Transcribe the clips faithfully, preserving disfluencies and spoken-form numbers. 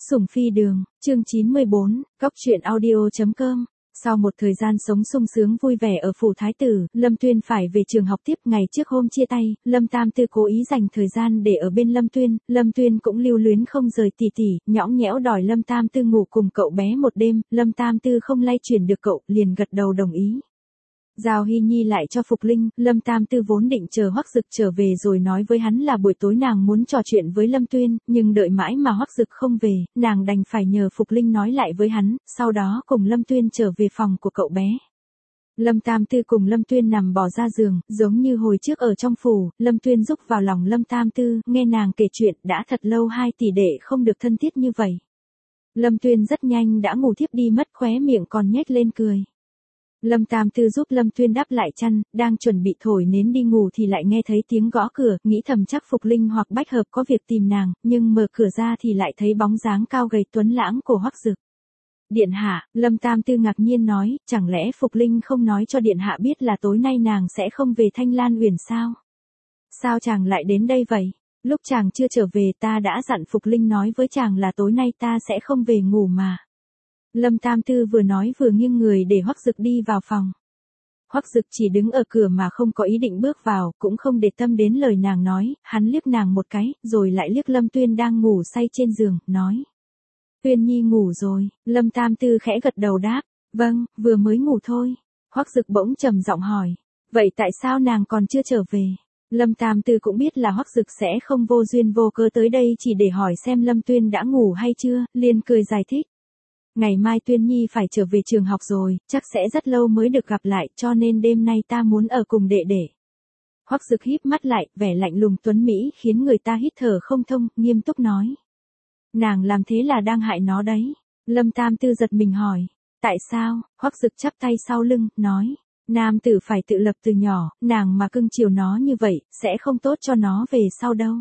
Sủng phi đường, chương chín mươi bốn, Cóc truyện audio.com. Sau một thời gian sống sung sướng vui vẻ ở phủ thái tử, Lâm Tuyên phải về trường học tiếp. Ngày trước hôm chia tay, Lâm Tam Tư cố ý dành thời gian để ở bên Lâm Tuyên, Lâm Tuyên cũng lưu luyến không rời tỉ tỉ, nhõng nhẽo đòi Lâm Tam Tư ngủ cùng cậu bé một đêm. Lâm Tam Tư không lay chuyển được cậu, liền gật đầu đồng ý. Giao Hy Nhi lại cho Phục Linh, Lâm Tam Tư vốn định chờ Hoắc Dực trở về rồi nói với hắn là buổi tối nàng muốn trò chuyện với Lâm Tuyên, nhưng đợi mãi mà Hoắc Dực không về, nàng đành phải nhờ Phục Linh nói lại với hắn, sau đó cùng Lâm Tuyên trở về phòng của cậu bé. Lâm Tam Tư cùng Lâm Tuyên nằm bò ra giường, giống như hồi trước ở trong phủ. Lâm Tuyên rúc vào lòng Lâm Tam Tư, nghe nàng kể chuyện, đã thật lâu hai tỷ đệ không được thân thiết như vậy. Lâm Tuyên rất nhanh đã ngủ thiếp đi mất, khóe miệng còn nhếch lên cười. Lâm Tam Tư giúp Lâm Tuyên đắp lại chăn, đang chuẩn bị thổi nến đi ngủ thì lại nghe thấy tiếng gõ cửa, nghĩ thầm chắc Phục Linh hoặc Bách Hợp có việc tìm nàng, nhưng mở cửa ra thì lại thấy bóng dáng cao gầy tuấn lãng của Hoắc Dực. Điện hạ, Lâm Tam Tư ngạc nhiên nói, chẳng lẽ Phục Linh không nói cho điện hạ biết là tối nay nàng sẽ không về Thanh Lan Uyển sao? Sao chàng lại đến đây vậy? Lúc chàng chưa trở về ta đã dặn Phục Linh nói với chàng là tối nay ta sẽ không về ngủ mà. Lâm Tam Tư vừa nói vừa nghiêng người để Hoắc Dực đi vào phòng. Hoắc Dực chỉ đứng ở cửa mà không có ý định bước vào, cũng không để tâm đến lời nàng nói, hắn liếc nàng một cái, rồi lại liếc Lâm Tuyên đang ngủ say trên giường, nói. Tuyên Nhi ngủ rồi. Lâm Tam Tư khẽ gật đầu đáp, vâng, vừa mới ngủ thôi. Hoắc Dực bỗng trầm giọng hỏi, vậy tại sao nàng còn chưa trở về? Lâm Tam Tư cũng biết là Hoắc Dực sẽ không vô duyên vô cớ tới đây chỉ để hỏi xem Lâm Tuyên đã ngủ hay chưa, liền cười giải thích. Ngày mai Tuyên Nhi phải trở về trường học rồi, chắc sẽ rất lâu mới được gặp lại, cho nên đêm nay ta muốn ở cùng đệ đệ. Hoắc Dực híp mắt lại, vẻ lạnh lùng tuấn mỹ khiến người ta hít thở không thông, nghiêm túc nói. Nàng làm thế là đang hại nó đấy. Lâm Tam Tư giật mình hỏi, tại sao? Hoắc Dực chắp tay sau lưng, nói, nam tử phải tự lập từ nhỏ, nàng mà cưng chiều nó như vậy, sẽ không tốt cho nó về sau đâu.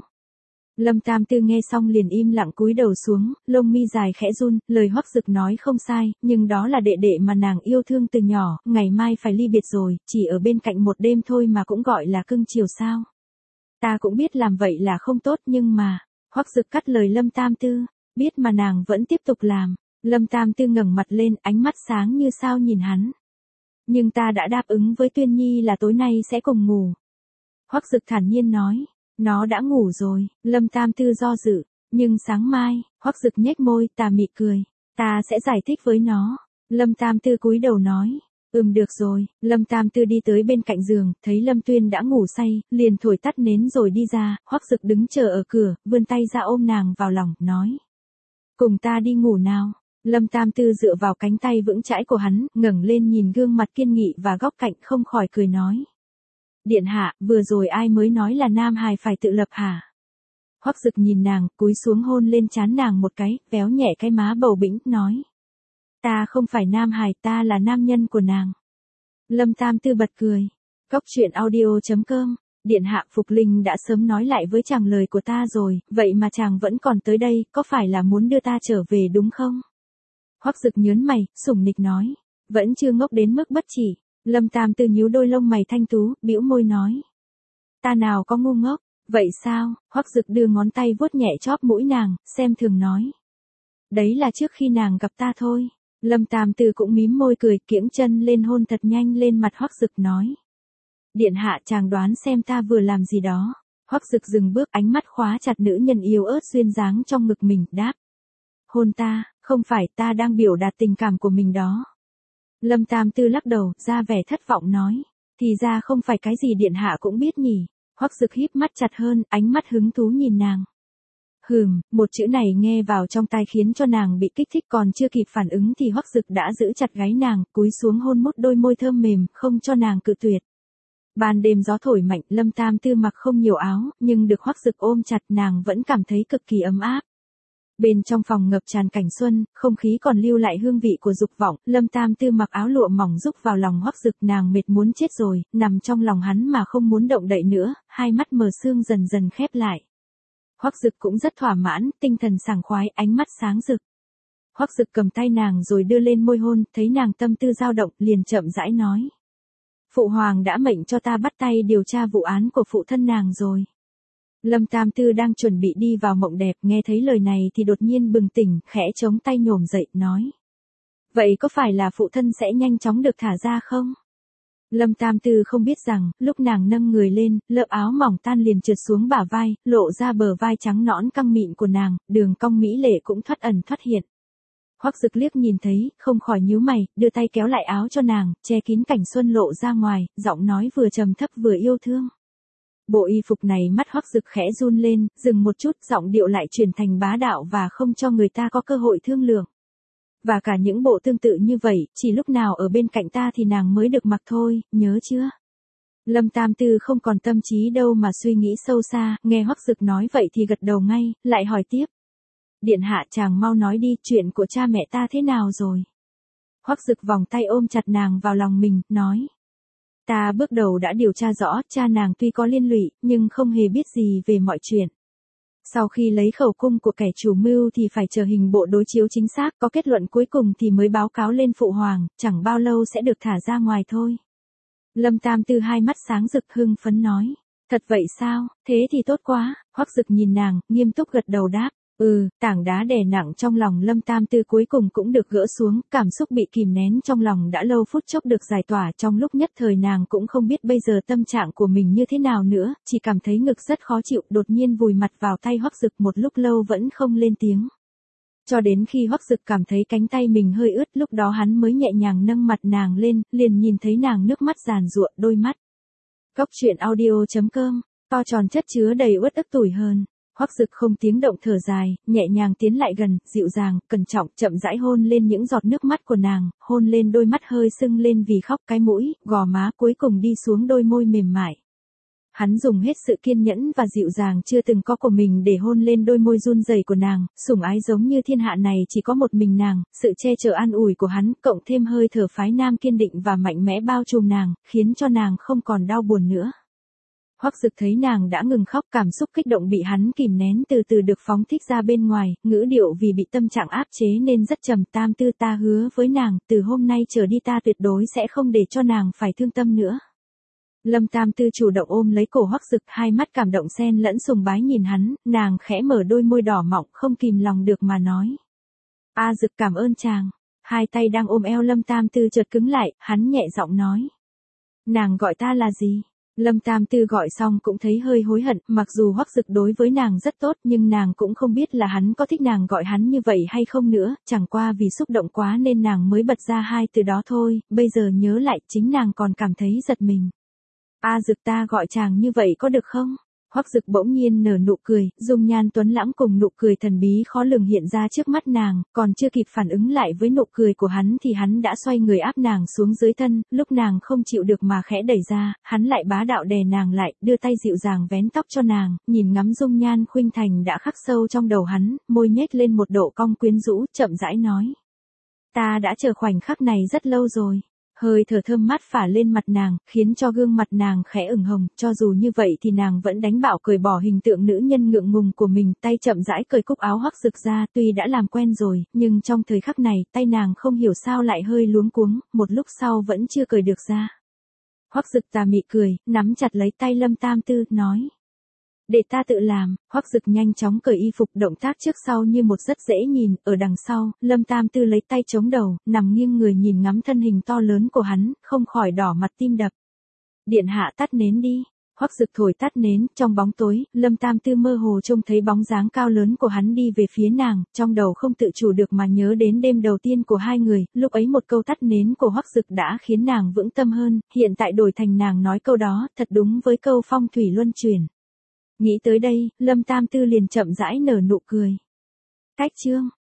Lâm Tam Tư nghe xong liền im lặng cúi đầu xuống, lông mi dài khẽ run, lời Hoắc Dực nói không sai, nhưng đó là đệ đệ mà nàng yêu thương từ nhỏ, ngày mai phải ly biệt rồi, chỉ ở bên cạnh một đêm thôi mà cũng gọi là cưng chiều sao? Ta cũng biết làm vậy là không tốt nhưng mà, Hoắc Dực cắt lời Lâm Tam Tư, biết mà nàng vẫn tiếp tục làm. Lâm Tam Tư ngẩng mặt lên, ánh mắt sáng như sao nhìn hắn. Nhưng ta đã đáp ứng với Tuyên Nhi là tối nay sẽ cùng ngủ. Hoắc Dực thản nhiên nói. Nó đã ngủ rồi. Lâm Tam Tư do dự, nhưng sáng mai, Hoắc Dực nhếch môi, tà mị cười, ta sẽ giải thích với nó. Lâm Tam Tư cúi đầu nói, ừm được rồi. Lâm Tam Tư đi tới bên cạnh giường, thấy Lâm Tuyên đã ngủ say, liền thổi tắt nến rồi đi ra. Hoắc Dực đứng chờ ở cửa, vươn tay ra ôm nàng vào lòng, nói, cùng ta đi ngủ nào. Lâm Tam Tư dựa vào cánh tay vững chãi của hắn, ngẩng lên nhìn gương mặt kiên nghị và góc cạnh, không khỏi cười nói. Điện hạ, vừa rồi ai mới nói là nam hài phải tự lập hả? Hoắc Dực nhìn nàng, cúi xuống hôn lên trán nàng một cái, véo nhẹ cái má bầu bĩnh, nói. Ta không phải nam hài, ta là nam nhân của nàng. Lâm Tam Tư bật cười. Cóc truyện audio.com. Điện hạ, Phục Linh đã sớm nói lại với chàng lời của ta rồi, vậy mà chàng vẫn còn tới đây, có phải là muốn đưa ta trở về đúng không? Hoắc Dực nhớn mày, sủng nịch nói. Vẫn chưa ngốc đến mức bất chỉ. Lâm Tam Tư nhíu đôi lông mày thanh tú, bĩu môi nói. Ta nào có ngu ngốc, vậy sao? Hoắc Dực đưa ngón tay vuốt nhẹ chóp mũi nàng, xem thường nói. Đấy là trước khi nàng gặp ta thôi. Lâm Tam Tư cũng mím môi cười, kiễng chân lên hôn thật nhanh lên mặt Hoắc Dực nói. Điện hạ, chàng đoán xem ta vừa làm gì đó. Hoắc Dực dừng bước, ánh mắt khóa chặt nữ nhân yếu ớt duyên dáng trong ngực mình, đáp. Hôn ta, không phải, ta đang biểu đạt tình cảm của mình đó. Lâm Tam Tư lắc đầu, ra vẻ thất vọng nói, thì ra không phải cái gì điện hạ cũng biết nhỉ. Hoắc Dực híp mắt chặt hơn, ánh mắt hứng thú nhìn nàng. Hừm, một chữ này nghe vào trong tai khiến cho nàng bị kích thích, còn chưa kịp phản ứng thì Hoắc Dực đã giữ chặt gáy nàng, cúi xuống hôn mút đôi môi thơm mềm, không cho nàng cự tuyệt. Ban đêm gió thổi mạnh, Lâm Tam Tư mặc không nhiều áo, nhưng được Hoắc Dực ôm chặt nàng vẫn cảm thấy cực kỳ ấm áp. Bên trong phòng ngập tràn cảnh xuân, không khí còn lưu lại hương vị của dục vọng, Lâm Tam Tư mặc áo lụa mỏng rúc vào lòng Hoắc Dực, nàng mệt muốn chết rồi, nằm trong lòng hắn mà không muốn động đậy nữa, hai mắt mờ sương dần dần khép lại. Hoắc Dực cũng rất thỏa mãn, tinh thần sảng khoái, ánh mắt sáng rực. Hoắc Dực cầm tay nàng rồi đưa lên môi hôn, thấy nàng tâm tư dao động, liền chậm rãi nói. Phụ hoàng đã mệnh cho ta bắt tay điều tra vụ án của phụ thân nàng rồi. Lâm Tam Tư đang chuẩn bị đi vào mộng đẹp, nghe thấy lời này thì đột nhiên bừng tỉnh, khẽ chống tay nhổm dậy, nói. Vậy có phải là phụ thân sẽ nhanh chóng được thả ra không? Lâm Tam Tư không biết rằng, lúc nàng nâng người lên, lớp áo mỏng tan liền trượt xuống bả vai, lộ ra bờ vai trắng nõn căng mịn của nàng, đường cong mỹ lệ cũng thoát ẩn thoát hiện. Hoắc Dực liếc nhìn thấy, không khỏi nhíu mày, đưa tay kéo lại áo cho nàng, che kín cảnh xuân lộ ra ngoài, giọng nói vừa trầm thấp vừa yêu thương. Bộ y phục này mắt Hoắc Dực khẽ run lên, dừng một chút, giọng điệu lại chuyển thành bá đạo và không cho người ta có cơ hội thương lượng. Và cả những bộ tương tự như vậy, chỉ lúc nào ở bên cạnh ta thì nàng mới được mặc thôi, nhớ chưa? Lâm Tam Tư không còn tâm trí đâu mà suy nghĩ sâu xa, nghe Hoắc Dực nói vậy thì gật đầu ngay, lại hỏi tiếp. Điện hạ chàng mau nói đi, chuyện của cha mẹ ta thế nào rồi? Hoắc Dực vòng tay ôm chặt nàng vào lòng mình, nói. Ta bước đầu đã điều tra rõ, cha nàng tuy có liên lụy, nhưng không hề biết gì về mọi chuyện. Sau khi lấy khẩu cung của kẻ chủ mưu thì phải chờ hình bộ đối chiếu chính xác, có kết luận cuối cùng thì mới báo cáo lên phụ hoàng, chẳng bao lâu sẽ được thả ra ngoài thôi. Lâm Tam Tư hai mắt sáng rực hưng phấn nói. Thật vậy sao, thế thì tốt quá. Hoắc Dực nhìn nàng, nghiêm túc gật đầu đáp. Ừ, tảng đá đè nặng trong lòng Lâm Tam Tư cuối cùng cũng được gỡ xuống, cảm xúc bị kìm nén trong lòng đã lâu phút chốc được giải tỏa, trong lúc nhất thời nàng cũng không biết bây giờ tâm trạng của mình như thế nào nữa, chỉ cảm thấy ngực rất khó chịu, đột nhiên vùi mặt vào tay Hoắc Dực một lúc lâu vẫn không lên tiếng. Cho đến khi Hoắc Dực cảm thấy cánh tay mình hơi ướt, lúc đó hắn mới nhẹ nhàng nâng mặt nàng lên, liền nhìn thấy nàng nước mắt giàn giụa đôi mắt. Cốc truyện audio chấm com, to tròn chất chứa đầy uất ức tủi hờn. Hoắc Dực không tiếng động thở dài, nhẹ nhàng tiến lại gần, dịu dàng, cẩn trọng, chậm rãi hôn lên những giọt nước mắt của nàng, hôn lên đôi mắt hơi sưng lên vì khóc, cái mũi, gò má, cuối cùng đi xuống đôi môi mềm mại. Hắn dùng hết sự kiên nhẫn và dịu dàng chưa từng có của mình để hôn lên đôi môi run rẩy của nàng, sủng ái giống như thiên hạ này chỉ có một mình nàng, sự che chở an ủi của hắn, cộng thêm hơi thở phái nam kiên định và mạnh mẽ bao trùm nàng, khiến cho nàng không còn đau buồn nữa. Hoắc Dực thấy nàng đã ngừng khóc, cảm xúc kích động bị hắn kìm nén từ từ được phóng thích ra bên ngoài, ngữ điệu vì bị tâm trạng áp chế nên rất trầm. Tam Tư, ta hứa với nàng, từ hôm nay trở đi ta tuyệt đối sẽ không để cho nàng phải thương tâm nữa. Lâm Tam Tư chủ động ôm lấy cổ Hoắc Dực, hai mắt cảm động xen lẫn sùng bái nhìn hắn, nàng khẽ mở đôi môi đỏ mọng không kìm lòng được mà nói. A Dực cảm ơn chàng. Hai tay đang ôm eo Lâm Tam Tư chợt cứng lại, hắn nhẹ giọng nói. Nàng gọi ta là gì? Lâm Tam Tư gọi xong cũng thấy hơi hối hận, mặc dù Hoắc Dực đối với nàng rất tốt nhưng nàng cũng không biết là hắn có thích nàng gọi hắn như vậy hay không nữa, chẳng qua vì xúc động quá nên nàng mới bật ra hai từ đó thôi, bây giờ nhớ lại chính nàng còn cảm thấy giật mình. A Dực, ta gọi chàng như vậy có được không? Hoắc Dực bỗng nhiên nở nụ cười, dung nhan tuấn lãng cùng nụ cười thần bí khó lường hiện ra trước mắt nàng, còn chưa kịp phản ứng lại với nụ cười của hắn thì hắn đã xoay người áp nàng xuống dưới thân, lúc nàng không chịu được mà khẽ đẩy ra, hắn lại bá đạo đè nàng lại, đưa tay dịu dàng vén tóc cho nàng, nhìn ngắm dung nhan khuynh thành đã khắc sâu trong đầu hắn, môi nhếch lên một độ cong quyến rũ, chậm rãi nói. Ta đã chờ khoảnh khắc này rất lâu rồi. Hơi thở thơm mát phả lên mặt nàng, khiến cho gương mặt nàng khẽ ửng hồng, cho dù như vậy thì nàng vẫn đánh bạo cởi bỏ hình tượng nữ nhân ngượng ngùng của mình, tay chậm rãi cởi cúc áo Hoắc Dực ra, tuy đã làm quen rồi, nhưng trong thời khắc này, tay nàng không hiểu sao lại hơi luống cuống, một lúc sau vẫn chưa cởi được ra. Hoắc Dực tà mị cười, nắm chặt lấy tay Lâm Tam Tư, nói. Để ta tự làm. Hoắc Dực nhanh chóng cởi y phục, động tác trước sau như một rất dễ nhìn, ở đằng sau, Lâm Tam Tư lấy tay chống đầu, nằm nghiêng người nhìn ngắm thân hình to lớn của hắn, không khỏi đỏ mặt tim đập. Điện hạ tắt nến đi. Hoắc Dực thổi tắt nến, trong bóng tối, Lâm Tam Tư mơ hồ trông thấy bóng dáng cao lớn của hắn đi về phía nàng, trong đầu không tự chủ được mà nhớ đến đêm đầu tiên của hai người, lúc ấy một câu tắt nến của Hoắc Dực đã khiến nàng vững tâm hơn, hiện tại đổi thành nàng nói câu đó, thật đúng với câu phong thủy luân chuyển. Nghĩ tới đây, Lâm Tam Tư liền chậm rãi nở nụ cười. Cách chương